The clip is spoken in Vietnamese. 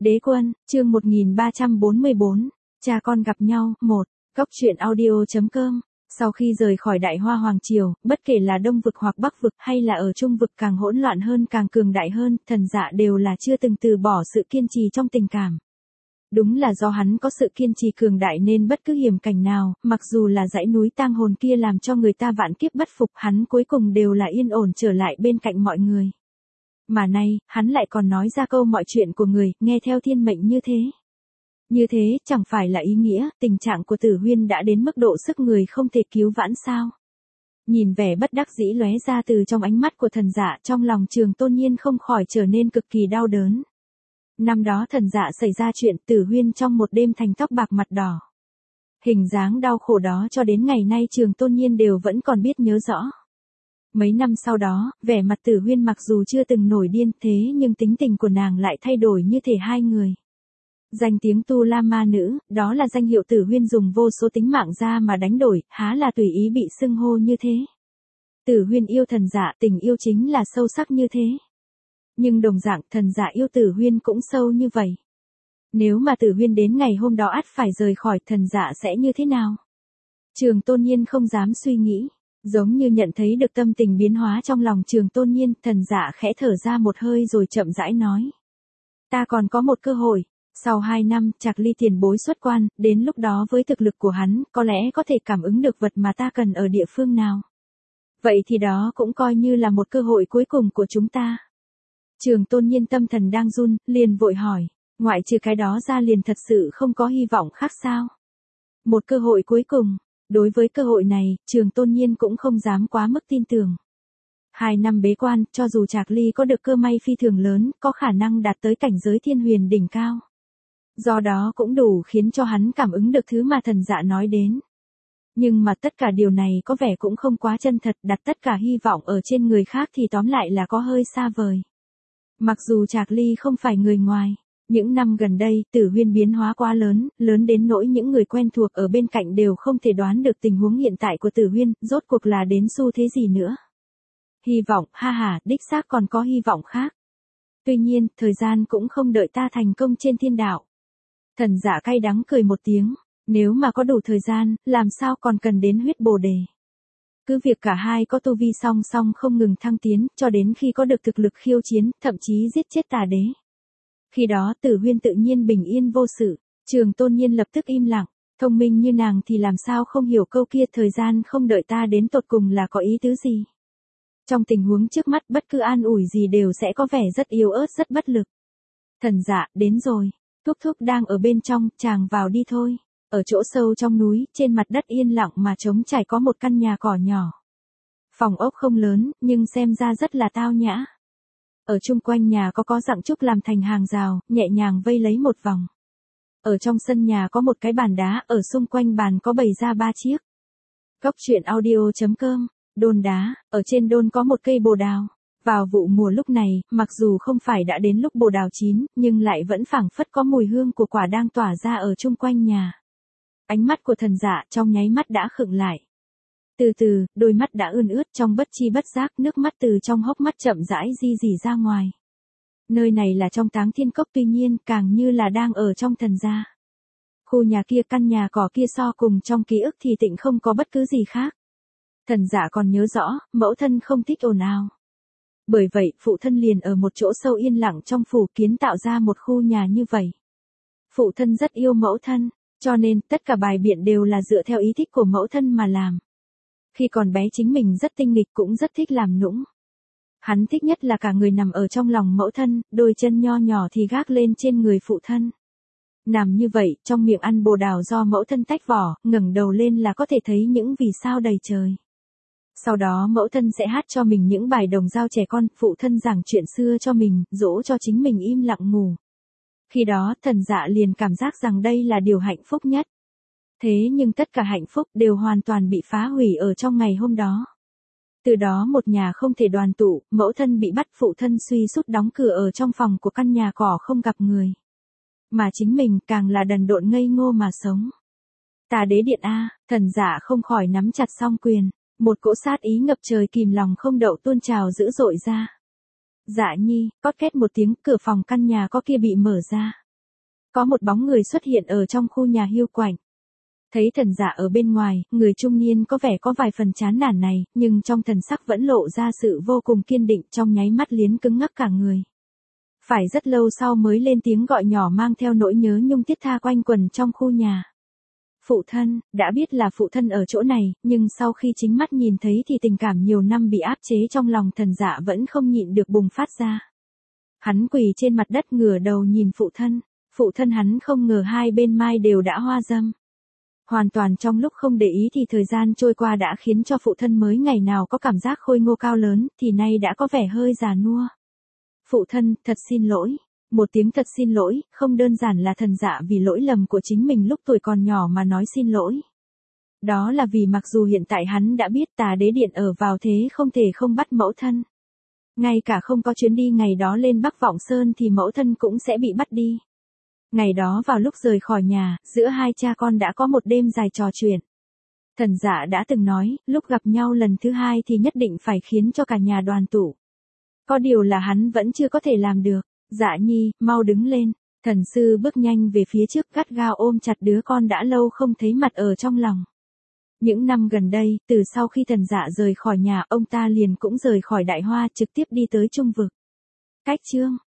Đế quân, chương 1344, cha con gặp nhau, 1, Góc truyện audio.com. Sau khi rời khỏi Đại Hoa Hoàng Triều, bất kể là Đông vực hoặc Bắc vực hay là ở Trung vực càng hỗn loạn hơn càng cường đại hơn, Thần Dạ đều là chưa từng từ bỏ sự kiên trì trong tình cảm. Đúng là do hắn có sự kiên trì cường đại nên bất cứ hiểm cảnh nào, mặc dù là dãy núi tang hồn kia làm cho người ta vạn kiếp bất phục, hắn cuối cùng đều là yên ổn trở lại bên cạnh mọi người. Mà nay, hắn lại còn nói ra câu mọi chuyện của người, nghe theo thiên mệnh như thế. Như thế, chẳng phải là ý nghĩa, tình trạng của Tử Huyên đã đến mức độ sức người không thể cứu vãn sao? Nhìn vẻ bất đắc dĩ lóe ra từ trong ánh mắt của Thần Dạ, trong lòng Trường Tôn Nhiên không khỏi trở nên cực kỳ đau đớn. Năm đó Thần Dạ xảy ra chuyện Tử Huyên trong một đêm thành tóc bạc mặt đỏ. Hình dáng đau khổ đó cho đến ngày nay Trường Tôn Nhiên đều vẫn còn biết nhớ rõ. Mấy năm sau đó, vẻ mặt Tử Huyên mặc dù chưa từng nổi điên thế nhưng tính tình của nàng lại thay đổi như thể hai người. Danh tiếng Tu La Ma Nữ, đó là danh hiệu Tử Huyên dùng vô số tính mạng ra mà đánh đổi, há là tùy ý bị xưng hô như thế. Tử Huyên yêu Thần Dạ, tình yêu chính là sâu sắc như thế. Nhưng đồng dạng Thần Dạ yêu Tử Huyên cũng sâu như vậy. Nếu mà Tử Huyên đến ngày hôm đó ắt phải rời khỏi, Thần Dạ sẽ như thế nào? Trường Tôn Nhiên không dám suy nghĩ. Giống như nhận thấy được tâm tình biến hóa trong lòng Trường Tôn Nhiên, Thần Dạ khẽ thở ra một hơi rồi chậm rãi nói. Ta còn có một cơ hội. Sau 2 năm, Trạc Ly tiền bối xuất quan, đến lúc đó với thực lực của hắn, có lẽ có thể cảm ứng được vật mà ta cần ở địa phương nào. Vậy thì đó cũng coi như là một cơ hội cuối cùng của chúng ta. Trường Tôn Nhiên tâm thần đang run, liền vội hỏi, ngoại trừ cái đó ra liền thật sự không có hy vọng khác sao? Một cơ hội cuối cùng. Đối với cơ hội này, Trường Tôn Nhiên cũng không dám quá mức tin tưởng. 2 năm bế quan, cho dù Trạc Ly có được cơ may phi thường lớn, có khả năng đạt tới cảnh giới thiên huyền đỉnh cao. Do đó cũng đủ khiến cho hắn cảm ứng được thứ mà Thần Dạ nói đến. Nhưng mà tất cả điều này có vẻ cũng không quá chân thật, đặt tất cả hy vọng ở trên người khác thì tóm lại là có hơi xa vời. Mặc dù Trạc Ly không phải người ngoài. Những năm gần đây, Tử Huyên biến hóa quá lớn, lớn đến nỗi những người quen thuộc ở bên cạnh đều không thể đoán được tình huống hiện tại của Tử Huyên, rốt cuộc là đến xu thế gì nữa. Hy vọng, ha ha, đích xác còn có hy vọng khác. Tuy nhiên, thời gian cũng không đợi ta thành công trên thiên đạo. Thần Dạ cay đắng cười một tiếng, nếu mà có đủ thời gian, làm sao còn cần đến huyết bồ đề. Cứ việc cả hai có tu vi song song không ngừng thăng tiến, cho đến khi có được thực lực khiêu chiến, thậm chí giết chết Tà Đế. Khi đó Tử Huyên tự nhiên bình yên vô sự, Trường Tôn Nhiên lập tức im lặng, thông minh như nàng thì làm sao không hiểu câu kia thời gian không đợi ta đến tột cùng là có ý tứ gì. Trong tình huống trước mắt bất cứ an ủi gì đều sẽ có vẻ rất yếu ớt rất bất lực. Thần Dạ, đến rồi, Thúc Thúc đang ở bên trong, chàng vào đi thôi. Ở chỗ sâu trong núi, trên mặt đất yên lặng mà trống trải có một căn nhà cỏ nhỏ. Phòng ốc không lớn, nhưng xem ra rất là tao nhã. Ở chung quanh nhà có rặng trúc làm thành hàng rào, nhẹ nhàng vây lấy một vòng. Ở trong sân nhà có một cái bàn đá, ở xung quanh bàn có bày ra 3 chiếc. Góc truyện audio.com, đôn đá, ở trên đôn có một cây bồ đào. Vào vụ mùa lúc này, mặc dù không phải đã đến lúc bồ đào chín, nhưng lại vẫn phảng phất có mùi hương của quả đang tỏa ra ở chung quanh nhà. Ánh mắt của Thần Dạ trong nháy mắt đã khựng lại. Từ từ, đôi mắt đã ươn ướt trong bất chi bất giác, nước mắt từ trong hốc mắt chậm rãi rỉ ra ngoài. Nơi này là trong Táng Thiên Cốc tuy nhiên càng như là đang ở trong Thần Gia. Khu nhà kia căn nhà cỏ kia so cùng trong ký ức thì tịnh không có bất cứ gì khác. Thần Dạ còn nhớ rõ, mẫu thân không thích ồn ào. Bởi vậy, phụ thân liền ở một chỗ sâu yên lặng trong phủ kiến tạo ra một khu nhà như vậy. Phụ thân rất yêu mẫu thân, cho nên tất cả bài biện đều là dựa theo ý thích của mẫu thân mà làm. Khi còn bé chính mình rất tinh nghịch cũng rất thích làm nũng. Hắn thích nhất là cả người nằm ở trong lòng mẫu thân, đôi chân nho nhỏ thì gác lên trên người phụ thân. Nằm như vậy, trong miệng ăn bồ đào do mẫu thân tách vỏ, ngẩng đầu lên là có thể thấy những vì sao đầy trời. Sau đó mẫu thân sẽ hát cho mình những bài đồng dao trẻ con, phụ thân giảng chuyện xưa cho mình, dỗ cho chính mình im lặng ngủ. Khi đó, Thần Dạ liền cảm giác rằng đây là điều hạnh phúc nhất. Thế nhưng tất cả hạnh phúc đều hoàn toàn bị phá hủy ở trong ngày hôm đó. Từ đó một nhà không thể đoàn tụ, mẫu thân bị bắt, phụ thân suy sút đóng cửa ở trong phòng của căn nhà cỏ không gặp người. Mà chính mình càng là đần độn ngây ngô mà sống. Tà Đế điện a, Thần Dạ không khỏi nắm chặt song quyền, một cỗ sát ý ngập trời kìm lòng không đậu tuôn trào dữ dội ra. Dạ nhi, cót két một tiếng, cửa phòng căn nhà có kia bị mở ra. Có một bóng người xuất hiện ở trong khu nhà hiu quạnh. Thấy thần dạ ở bên ngoài, người trung niên có vẻ có vài phần chán nản này, nhưng trong thần sắc vẫn lộ ra sự vô cùng kiên định, trong nháy mắt liến cứng ngắc cả người. Phải rất lâu sau mới lên tiếng gọi nhỏ mang theo nỗi nhớ nhung thiết tha quanh quần trong khu nhà. Phụ thân, đã biết là phụ thân ở chỗ này, nhưng sau khi chính mắt nhìn thấy thì tình cảm nhiều năm bị áp chế trong lòng thần dạ vẫn không nhịn được bùng phát ra. Hắn quỳ trên mặt đất ngửa đầu nhìn phụ thân hắn không ngờ hai bên mai đều đã hoa dâm. Hoàn toàn trong lúc không để ý thì thời gian trôi qua đã khiến cho phụ thân mới ngày nào có cảm giác khôi ngô cao lớn, thì nay đã có vẻ hơi già nua. Phụ thân, thật xin lỗi. Một tiếng thật xin lỗi, không đơn giản là thần dạ vì lỗi lầm của chính mình lúc tuổi còn nhỏ mà nói xin lỗi. Đó là vì mặc dù hiện tại hắn đã biết Tà Đế Điện ở vào thế không thể không bắt mẫu thân. Ngay cả không có chuyến đi ngày đó lên Bắc Vọng Sơn thì mẫu thân cũng sẽ bị bắt đi. Ngày đó vào lúc rời khỏi nhà, giữa hai cha con đã có một đêm dài trò chuyện. Thần dạ đã từng nói, lúc gặp nhau lần thứ hai thì nhất định phải khiến cho cả nhà đoàn tụ. Có điều là hắn vẫn chưa có thể làm được. Dạ nhi, mau đứng lên. Thần sư bước nhanh về phía trước gắt gao ôm chặt đứa con đã lâu không thấy mặt ở trong lòng. Những năm gần đây, từ sau khi thần dạ rời khỏi nhà, ông ta liền cũng rời khỏi Đại Hoa trực tiếp đi tới Trung Vực. Cách chương